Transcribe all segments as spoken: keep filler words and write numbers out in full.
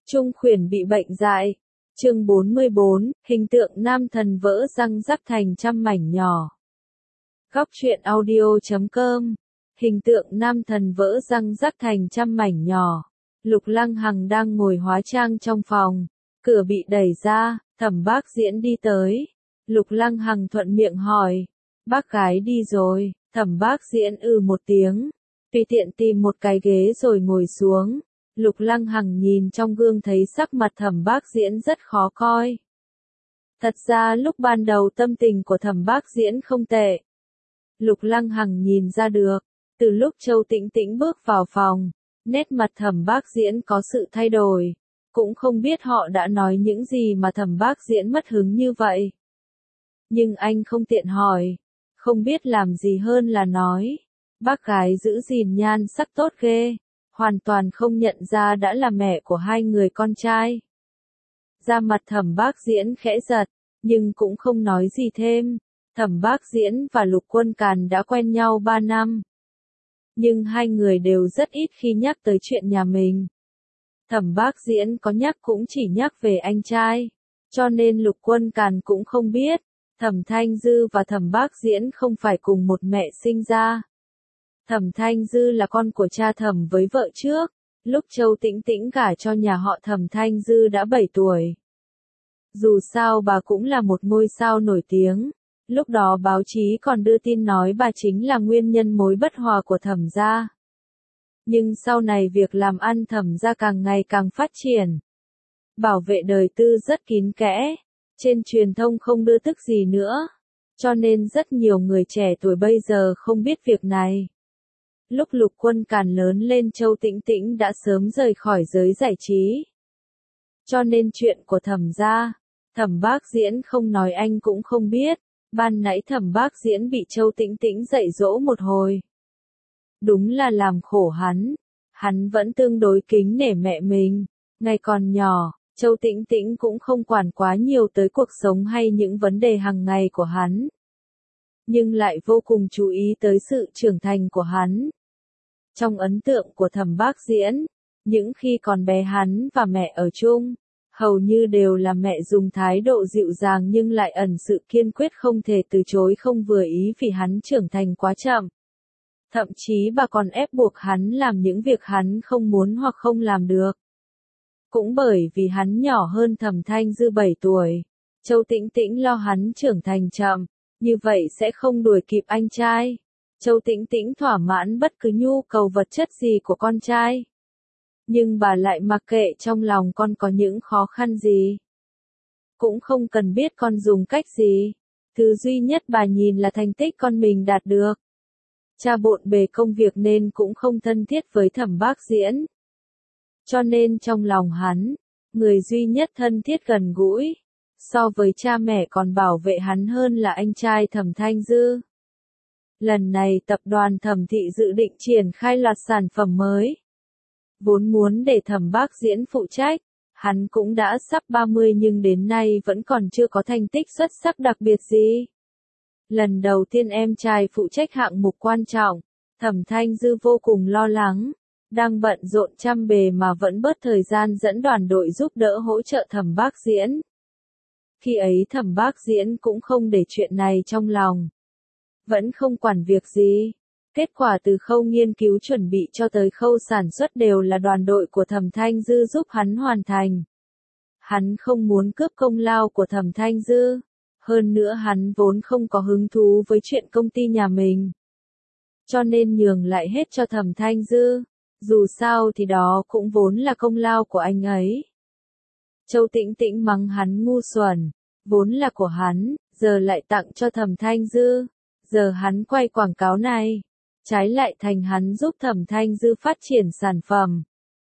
Trung Khuyển bị bệnh dại. Chương bốn mươi bốn, hình tượng nam thần vỡ răng rắc thành trăm mảnh nhỏ. Góc truyện audio chấm com. Hình tượng nam thần vỡ răng rắc thành trăm mảnh nhỏ. Lục Lăng Hằng đang ngồi hóa trang trong phòng, cửa bị đẩy ra, Thẩm Bác Diễn đi tới. Lục Lăng Hằng thuận miệng hỏi, bác gái đi rồi? Thẩm Bác Diễn ừ một tiếng, tùy tiện tìm một cái ghế rồi ngồi xuống. Lục Lăng Hằng nhìn trong gương thấy sắc mặt Thẩm Bác Diễn rất khó coi. Thật ra lúc ban đầu tâm tình của Thẩm Bác Diễn không tệ. Lục Lăng Hằng nhìn ra được, từ lúc Châu Tĩnh Tĩnh bước vào phòng, nét mặt Thẩm Bác Diễn có sự thay đổi, cũng không biết họ đã nói những gì mà Thẩm Bác Diễn mất hứng như vậy. Nhưng anh không tiện hỏi, không biết làm gì hơn là nói, bác gái giữ gìn nhan sắc tốt ghê, hoàn toàn không nhận ra đã là mẹ của hai người con trai. Da mặt Thẩm Bác Diễn khẽ giật, nhưng cũng không nói gì thêm. Thẩm Bác Diễn và Lục Quân Càn đã quen nhau ba năm. Nhưng hai người đều rất ít khi nhắc tới chuyện nhà mình. Thẩm Bác Diễn có nhắc cũng chỉ nhắc về anh trai, cho nên Lục Quân Càn cũng không biết, Thẩm Thanh Dư và Thẩm Bác Diễn không phải cùng một mẹ sinh ra. Thẩm Thanh Dư là con của cha Thẩm với vợ trước, lúc Châu Tĩnh Tĩnh gả cho nhà họ Thẩm Thanh Dư đã bảy tuổi. Dù sao bà cũng là một ngôi sao nổi tiếng, lúc đó báo chí còn đưa tin nói bà chính là nguyên nhân mối bất hòa của Thẩm gia. Nhưng sau này việc làm ăn Thẩm gia càng ngày càng phát triển. Bảo vệ đời tư rất kín kẽ, trên truyền thông không đưa tức gì nữa, cho nên rất nhiều người trẻ tuổi bây giờ không biết việc này. Lúc Lục Quân Càn lớn lên Châu Tĩnh Tĩnh đã sớm rời khỏi giới giải trí. Cho nên chuyện của Thẩm gia, Thẩm Bác Diễn không nói anh cũng không biết, ban nãy Thẩm Bác Diễn bị Châu Tĩnh Tĩnh dạy dỗ một hồi. Đúng là làm khổ hắn, hắn vẫn tương đối kính nể mẹ mình, ngày còn nhỏ, Châu Tĩnh Tĩnh cũng không quản quá nhiều tới cuộc sống hay những vấn đề hàng ngày của hắn. Nhưng lại vô cùng chú ý tới sự trưởng thành của hắn. Trong ấn tượng của Thẩm Bác Diễn, những khi còn bé hắn và mẹ ở chung, hầu như đều là mẹ dùng thái độ dịu dàng nhưng lại ẩn sự kiên quyết không thể từ chối không vừa ý vì hắn trưởng thành quá chậm. Thậm chí bà còn ép buộc hắn làm những việc hắn không muốn hoặc không làm được. Cũng bởi vì hắn nhỏ hơn Thẩm Thanh Dư bảy tuổi, Châu Tĩnh Tĩnh lo hắn trưởng thành chậm, như vậy sẽ không đuổi kịp anh trai. Châu Tĩnh Tĩnh thỏa mãn bất cứ nhu cầu vật chất gì của con trai. Nhưng bà lại mặc kệ trong lòng con có những khó khăn gì. Cũng không cần biết con dùng cách gì. Thứ duy nhất bà nhìn là thành tích con mình đạt được. Cha bộn bề công việc nên cũng không thân thiết với Thẩm Bác Diễn. Cho nên trong lòng hắn, người duy nhất thân thiết gần gũi, so với cha mẹ còn bảo vệ hắn hơn là anh trai Thẩm Thanh Dư. Lần này tập đoàn Thẩm Thị dự định triển khai loạt sản phẩm mới. Vốn muốn để Thẩm Bác Diễn phụ trách, hắn cũng đã sắp ba mươi nhưng đến nay vẫn còn chưa có thành tích xuất sắc đặc biệt gì. Lần đầu tiên em trai phụ trách hạng mục quan trọng, Thẩm Thanh Dư vô cùng lo lắng, đang bận rộn trăm bề mà vẫn bớt thời gian dẫn đoàn đội giúp đỡ hỗ trợ Thẩm Bác Diễn. Khi ấy Thẩm Bác Diễn cũng không để chuyện này trong lòng. Vẫn không quản việc gì. Kết quả từ khâu nghiên cứu chuẩn bị cho tới khâu sản xuất đều là đoàn đội của Thẩm Thanh Dư giúp hắn hoàn thành. Hắn không muốn cướp công lao của Thẩm Thanh Dư. Hơn nữa hắn vốn không có hứng thú với chuyện công ty nhà mình. Cho nên nhường lại hết cho Thẩm Thanh Dư. Dù sao thì đó cũng vốn là công lao của anh ấy. Châu Tĩnh Tĩnh mắng hắn ngu xuẩn. Vốn là của hắn, giờ lại tặng cho Thẩm Thanh Dư. Giờ hắn quay quảng cáo này. Trái lại thành hắn giúp Thẩm Thanh Dư phát triển sản phẩm.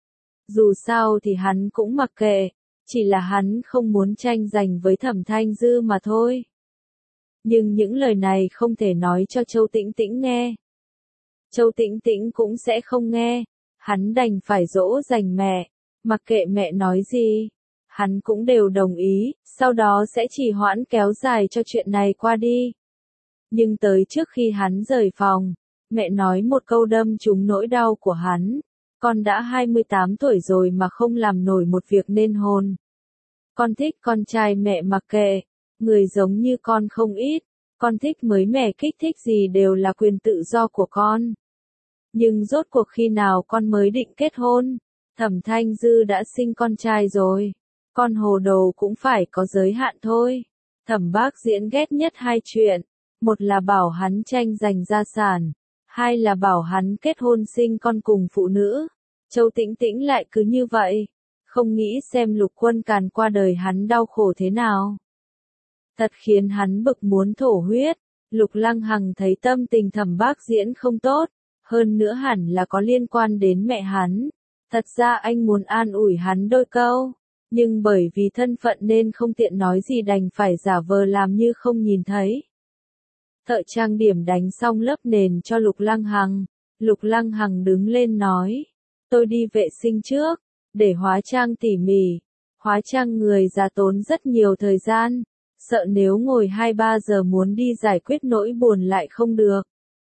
Dù sao thì hắn cũng mặc kệ, chỉ là hắn không muốn tranh giành với Thẩm Thanh Dư mà thôi. Nhưng những lời này không thể nói cho Châu Tĩnh Tĩnh nghe. Châu Tĩnh Tĩnh cũng sẽ không nghe, hắn đành phải dỗ dành mẹ, mặc kệ mẹ nói gì, hắn cũng đều đồng ý, sau đó sẽ chỉ hoãn kéo dài cho chuyện này qua đi. Nhưng tới trước khi hắn rời phòng, mẹ nói một câu đâm trúng nỗi đau của hắn. Con đã hai mươi tám tuổi rồi mà không làm nổi một việc nên hôn. Con thích con trai mẹ mặc kệ, người giống như con không ít, con thích mới mẻ kích thích gì đều là quyền tự do của con. Nhưng rốt cuộc khi nào con mới định kết hôn? Thẩm Thanh Dư đã sinh con trai rồi, con hồ đồ cũng phải có giới hạn thôi. Thẩm Bác Diễn ghét nhất hai chuyện, một là bảo hắn tranh giành gia sản, hai là bảo hắn kết hôn sinh con cùng phụ nữ. Châu Tĩnh Tĩnh lại cứ như vậy, không nghĩ xem Lục Quân Càn qua đời hắn đau khổ thế nào. Thật khiến hắn bực muốn thổ huyết. Lục Lăng Hằng thấy tâm tình Thẩm Bác Diễn không tốt, hơn nữa hẳn là có liên quan đến mẹ hắn. Thật ra anh muốn an ủi hắn đôi câu, nhưng bởi vì thân phận nên không tiện nói gì đành phải giả vờ làm như không nhìn thấy. Thợ trang điểm đánh xong lớp nền cho Lục Lăng Hằng, Lục Lăng Hằng đứng lên nói, tôi đi vệ sinh trước, để hóa trang tỉ mỉ. Hóa trang người già tốn rất nhiều thời gian, sợ nếu ngồi hai ba giờ muốn đi giải quyết nỗi buồn lại không được.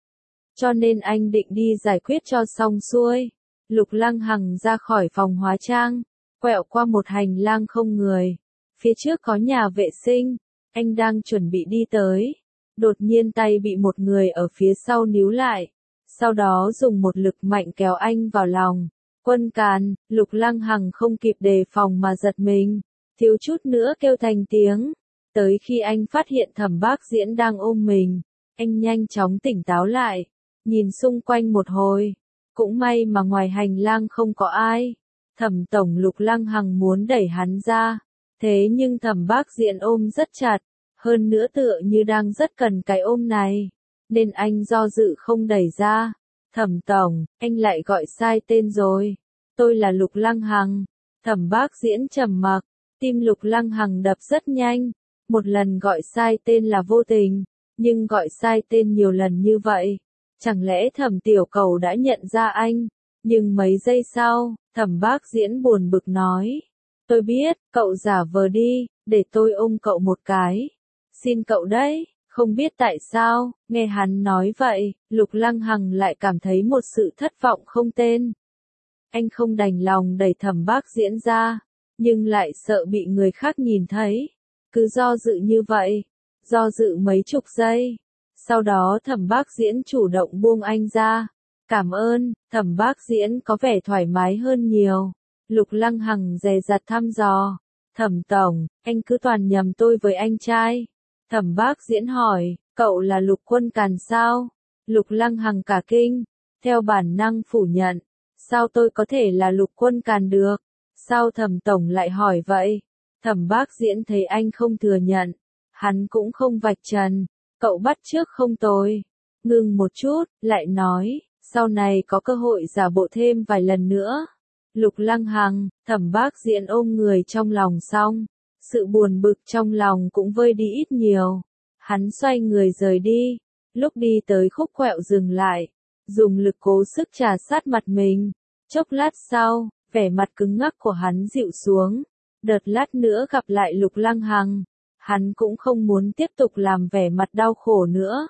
Cho nên anh định đi giải quyết cho xong xuôi. Lục Lăng Hằng ra khỏi phòng hóa trang, quẹo qua một hành lang không người. Phía trước có nhà vệ sinh, anh đang chuẩn bị đi tới. Đột nhiên tay bị một người ở phía sau níu lại, sau đó dùng một lực mạnh kéo anh vào lòng. Quân Càn, Lục Lăng Hằng không kịp đề phòng mà giật mình, thiếu chút nữa kêu thành tiếng. Tới khi anh phát hiện Thẩm Bác Diễn đang ôm mình, anh nhanh chóng tỉnh táo lại, nhìn xung quanh một hồi. Cũng may mà ngoài hành lang không có ai. Thẩm tổng. Lục Lăng Hằng muốn đẩy hắn ra, thế nhưng Thẩm Bác Diễn ôm rất chặt, hơn nữa tựa như đang rất cần cái ôm này, nên anh do dự không đẩy ra. Thẩm tổng, anh lại gọi sai tên rồi. Tôi là Lục Lăng Hằng. Thẩm Bác Diễn trầm mặc, tim Lục Lăng Hằng đập rất nhanh. Một lần gọi sai tên là vô tình, nhưng gọi sai tên nhiều lần như vậy, chẳng lẽ Thẩm tiểu cầu đã nhận ra anh? Nhưng mấy giây sau, Thẩm Bác Diễn buồn bực nói, tôi biết, cậu giả vờ đi, để tôi ôm cậu một cái. Xin cậu đấy. Không biết tại sao, nghe hắn nói vậy, Lục Lăng Hằng lại cảm thấy một sự thất vọng không tên. Anh không đành lòng đẩy Thẩm Bác Diễn ra, nhưng lại sợ bị người khác nhìn thấy. Cứ do dự như vậy, do dự mấy chục giây. Sau đó Thẩm Bác Diễn chủ động buông anh ra. Cảm ơn. Thẩm Bác Diễn có vẻ thoải mái hơn nhiều. Lục Lăng Hằng dè dặt thăm dò. Thẩm tổng, anh cứ toàn nhầm tôi với anh trai. Thẩm Bác Diễn hỏi, cậu là Lục Quân Càn sao? Lục Lăng Hằng cả kinh, theo bản năng phủ nhận. Sao tôi có thể là Lục Quân Càn được? Sao Thẩm tổng lại hỏi vậy? Thẩm Bác Diễn thấy anh không thừa nhận, hắn cũng không vạch trần. Cậu bắt chước không tồi. Ngừng một chút, lại nói, sau này có cơ hội giả bộ thêm vài lần nữa. Lục Lăng Hằng. Thẩm Bác Diễn ôm người trong lòng xong, sự buồn bực trong lòng cũng vơi đi ít nhiều. Hắn xoay người rời đi, lúc đi tới khúc quẹo dừng lại, dùng lực cố sức trà sát mặt mình. Chốc lát sau, vẻ mặt cứng ngắc của hắn dịu xuống. Đợt lát nữa gặp lại Lục Lăng Hằng, hắn cũng không muốn tiếp tục làm vẻ mặt đau khổ nữa.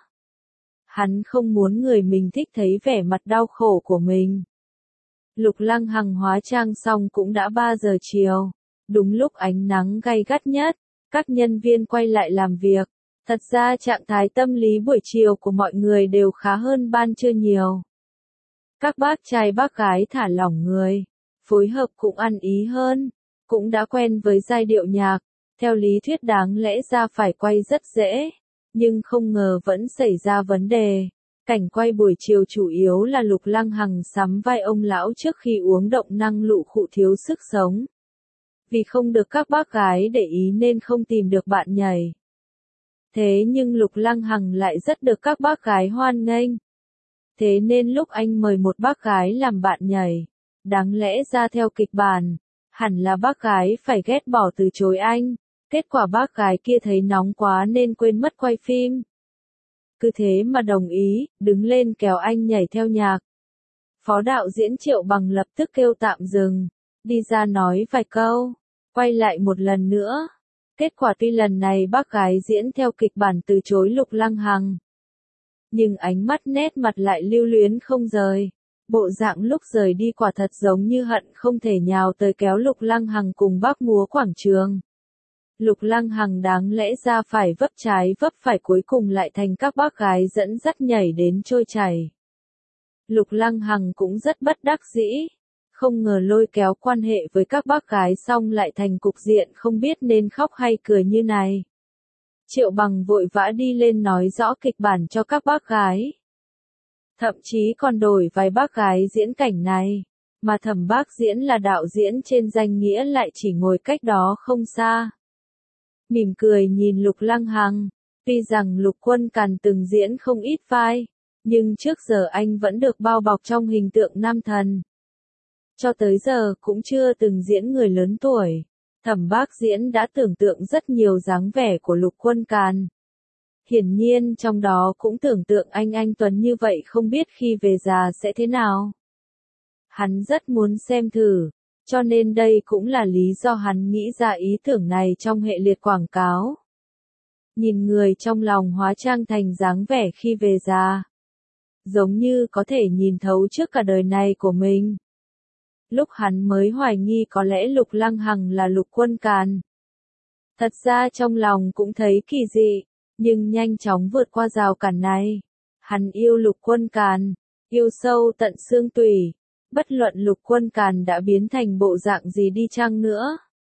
Hắn không muốn người mình thích thấy vẻ mặt đau khổ của mình. Lục Lăng Hằng hóa trang xong cũng đã ba giờ chiều, đúng lúc ánh nắng gay gắt nhất, các nhân viên quay lại làm việc. Thật ra trạng thái tâm lý buổi chiều của mọi người đều khá hơn ban trưa nhiều. Các bác trai bác gái thả lỏng người, phối hợp cũng ăn ý hơn, cũng đã quen với giai điệu nhạc, theo lý thuyết đáng lẽ ra phải quay rất dễ, nhưng không ngờ vẫn xảy ra vấn đề. Cảnh quay buổi chiều chủ yếu là Lục Lăng Hằng sắm vai ông lão trước khi uống động năng lụ khụ thiếu sức sống. Vì không được các bác gái để ý nên không tìm được bạn nhảy. Thế nhưng Lục Lăng Hằng lại rất được các bác gái hoan nghênh. Thế nên lúc anh mời một bác gái làm bạn nhảy, đáng lẽ ra theo kịch bản, hẳn là bác gái phải ghét bỏ từ chối anh. Kết quả bác gái kia thấy nóng quá nên quên mất quay phim. Cứ thế mà đồng ý, đứng lên kéo anh nhảy theo nhạc. Phó đạo diễn Triệu Bằng lập tức kêu tạm dừng, đi ra nói vài câu, quay lại một lần nữa. Kết quả tuy lần này bác gái diễn theo kịch bản từ chối Lục Lăng Hằng, nhưng ánh mắt nét mặt lại lưu luyến không rời. Bộ dạng lúc rời đi quả thật giống như hận không thể nhào tới kéo Lục Lăng Hằng cùng bác múa quảng trường. Lục Lăng Hằng đáng lẽ ra phải vấp trái vấp phải cuối cùng lại thành các bác gái dẫn dắt nhảy đến trôi chảy. Lục Lăng Hằng cũng rất bất đắc dĩ, không ngờ lôi kéo quan hệ với các bác gái xong lại thành cục diện không biết nên khóc hay cười như này. Triệu Bằng vội vã đi lên nói rõ kịch bản cho các bác gái. Thậm chí còn đổi vài bác gái diễn cảnh này, mà Thẩm Bác Diễn là đạo diễn trên danh nghĩa lại chỉ ngồi cách đó không xa. Mỉm cười nhìn Lục Lăng Hằng, tuy rằng Lục Quân Càn từng diễn không ít vai, nhưng trước giờ anh vẫn được bao bọc trong hình tượng nam thần. Cho tới giờ cũng chưa từng diễn người lớn tuổi, Thẩm Bác Diễn đã tưởng tượng rất nhiều dáng vẻ của Lục Quân Càn. Hiển nhiên trong đó cũng tưởng tượng anh anh Tuấn như vậy không biết khi về già sẽ thế nào. Hắn rất muốn xem thử, cho nên đây cũng là lý do hắn nghĩ ra ý tưởng này trong hệ liệt quảng cáo. Nhìn người trong lòng hóa trang thành dáng vẻ khi về già, giống như có thể nhìn thấu trước cả đời này của mình. Lúc hắn mới hoài nghi có lẽ Lục Lăng Hằng là Lục Quân Càn. Thật ra trong lòng cũng thấy kỳ dị, nhưng nhanh chóng vượt qua rào cản này. Hắn yêu Lục Quân Càn, yêu sâu tận xương tủy, bất luận Lục Quân Càn đã biến thành bộ dạng gì đi chăng nữa.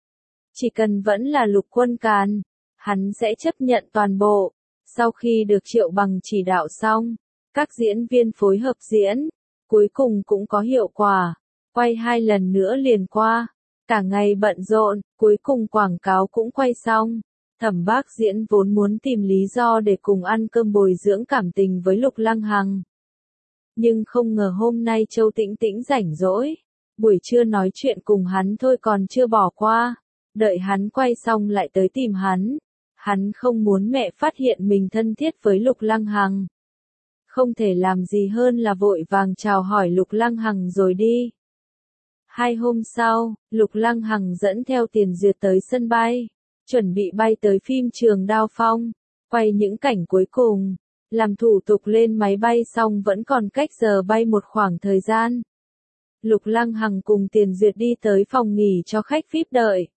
Chỉ cần vẫn là Lục Quân Càn, hắn sẽ chấp nhận toàn bộ. Sau khi được Triệu Bằng chỉ đạo xong, các diễn viên phối hợp diễn, cuối cùng cũng có hiệu quả. Quay hai lần nữa liền qua, cả ngày bận rộn, cuối cùng quảng cáo cũng quay xong. Thẩm Bác Diễn vốn muốn tìm lý do để cùng ăn cơm bồi dưỡng cảm tình với Lục Lăng Hằng. Nhưng không ngờ hôm nay Châu Tĩnh Tĩnh rảnh rỗi, buổi trưa nói chuyện cùng hắn thôi còn chưa bỏ qua, đợi hắn quay xong lại tới tìm hắn. Hắn không muốn mẹ phát hiện mình thân thiết với Lục Lăng Hằng. Không thể làm gì hơn là vội vàng chào hỏi Lục Lăng Hằng rồi đi. Hai hôm sau, Lục Lăng Hằng dẫn theo Tiền Duyệt tới sân bay, chuẩn bị bay tới phim Trường Đao Phong, quay những cảnh cuối cùng, làm thủ tục lên máy bay xong vẫn còn cách giờ bay một khoảng thời gian. Lục Lăng Hằng cùng Tiền Duyệt đi tới phòng nghỉ cho khách vi ai pi đợi.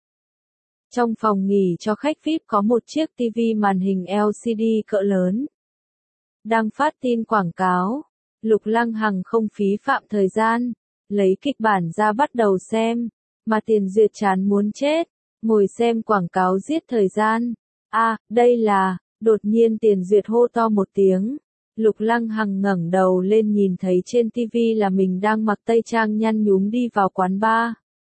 Trong phòng nghỉ cho khách vi ai pi có một chiếc ti vi màn hình lờ xê đê cỡ lớn, đang phát tin quảng cáo. Lục Lăng Hằng không phí phạm thời gian, lấy kịch bản ra bắt đầu xem, mà Tiền Duyệt chán muốn chết, ngồi xem quảng cáo giết thời gian. A, à, đây là, đột nhiên Tiền Duyệt hô to một tiếng. Lục Lăng Hằng ngẩng đầu lên nhìn thấy trên ti vi là mình đang mặc tây trang nhăn nhúm đi vào quán bar.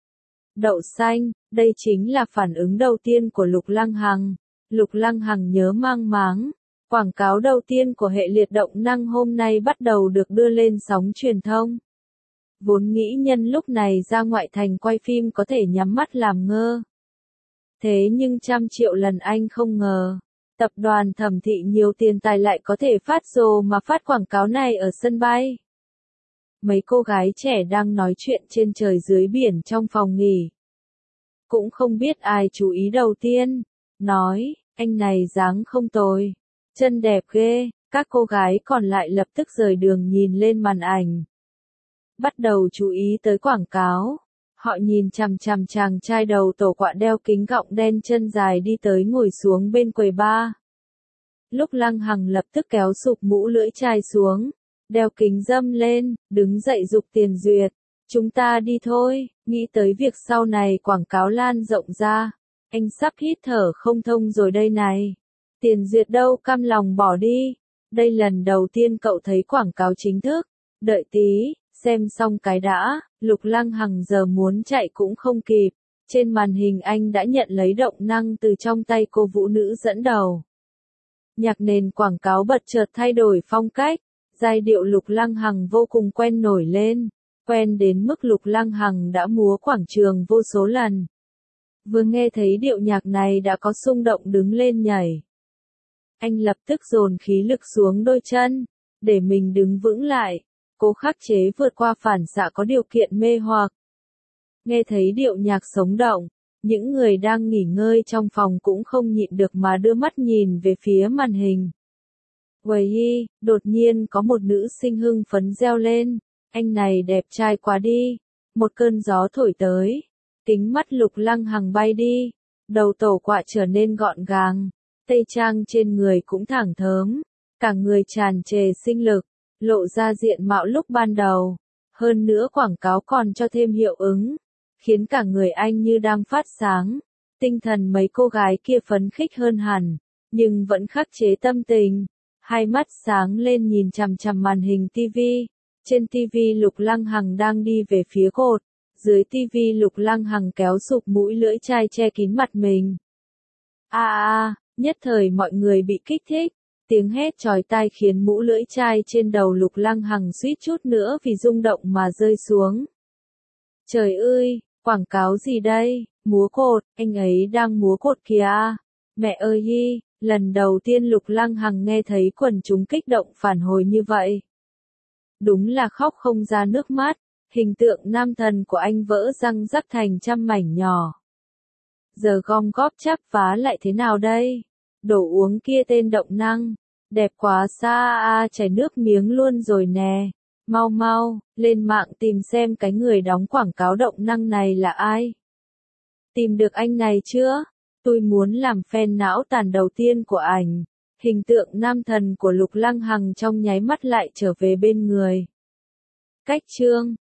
Đậu xanh, đây chính là phản ứng đầu tiên của Lục Lăng Hằng. Lục Lăng Hằng nhớ mang máng, quảng cáo đầu tiên của hệ liệt động năng hôm nay bắt đầu được đưa lên sóng truyền thông. Vốn nghĩ nhân lúc này ra ngoại thành quay phim có thể nhắm mắt làm ngơ. Thế nhưng trăm triệu lần anh không ngờ, tập đoàn Thẩm Thị nhiều tiền tài lại có thể phát rồ mà phát quảng cáo này ở sân bay. Mấy cô gái trẻ đang nói chuyện trên trời dưới biển trong phòng nghỉ. Cũng không biết ai chú ý đầu tiên, nói, anh này dáng không tồi, chân đẹp ghê, các cô gái còn lại lập tức rời đường nhìn lên màn ảnh. Bắt đầu chú ý tới quảng cáo. Họ nhìn chằm chằm chàng trai đầu tổ quạ đeo kính gọng đen chân dài đi tới ngồi xuống bên quầy bar. Lúc Lăng Hằng lập tức kéo sụp mũ lưỡi chai xuống, đeo kính râm lên, đứng dậy giục Tiền Duyệt. Chúng ta đi thôi, nghĩ tới việc sau này quảng cáo lan rộng ra. Anh sắp hít thở không thông rồi đây này. Tiền Duyệt đâu cam lòng bỏ đi. Đây lần đầu tiên cậu thấy quảng cáo chính thức. Đợi tí, xem xong cái đã. Lục Lăng Hằng giờ muốn chạy cũng không kịp. Trên màn hình anh đã nhận lấy động năng từ trong tay cô vũ nữ dẫn đầu. Nhạc nền quảng cáo bật chợt thay đổi phong cách. Giai điệu Lục Lăng Hằng vô cùng quen nổi lên. Quen đến mức Lục Lăng Hằng đã múa quảng trường vô số lần. Vừa nghe thấy điệu nhạc này đã có xung động đứng lên nhảy. Anh lập tức dồn khí lực xuống đôi chân, để mình đứng vững lại, cố khắc chế vượt qua phản xạ có điều kiện mê hoặc. Nghe thấy điệu nhạc sống động, những người đang nghỉ ngơi trong phòng cũng không nhịn được mà đưa mắt nhìn về phía màn hình. Quầy y, đột nhiên có một nữ sinh hưng phấn reo lên, Anh này đẹp trai quá đi. Một cơn gió thổi tới. Kính mắt Lục Lăng Hằng bay đi. Đầu tổ quạ trở nên gọn gàng. Tây trang trên người cũng thẳng thớm. Cả người tràn trề sinh lực. Lộ ra diện mạo lúc ban đầu. Hơn nữa quảng cáo còn cho thêm hiệu ứng. Khiến cả người anh như đang phát sáng. Tinh thần mấy cô gái kia phấn khích hơn hẳn. Nhưng vẫn khắc chế tâm tình. Hai mắt sáng lên nhìn chằm chằm màn hình tivi. Trên tivi Lục Lăng Hằng đang đi về phía cột. Dưới tivi Lục Lăng Hằng kéo sụp mũi lưỡi chai che kín mặt mình. A a, nhất thời mọi người bị kích thích. Tiếng hét chói tai khiến mũ lưỡi chai trên đầu Lục Lăng Hằng suýt chút nữa vì rung động mà rơi xuống. Trời ơi, quảng cáo gì đây? Múa cột, anh ấy đang múa cột kìa. Mẹ ơi hi, lần đầu tiên Lục Lăng Hằng nghe thấy quần chúng kích động phản hồi như vậy. Đúng là khóc không ra nước mắt, hình tượng nam thần của anh vỡ răng rắc thành trăm mảnh nhỏ. Giờ gom góp chắp vá lại thế nào đây? Đồ uống kia tên Động Năng, đẹp quá xa a, chảy nước miếng luôn rồi nè. Mau mau, lên mạng tìm xem cái người đóng quảng cáo Động Năng này là ai. Tìm được anh này chưa? Tôi muốn làm fan não tàn đầu tiên của ảnh. Hình tượng nam thần của Lục Lăng Hằng trong nháy mắt lại trở về bên người. Cách chương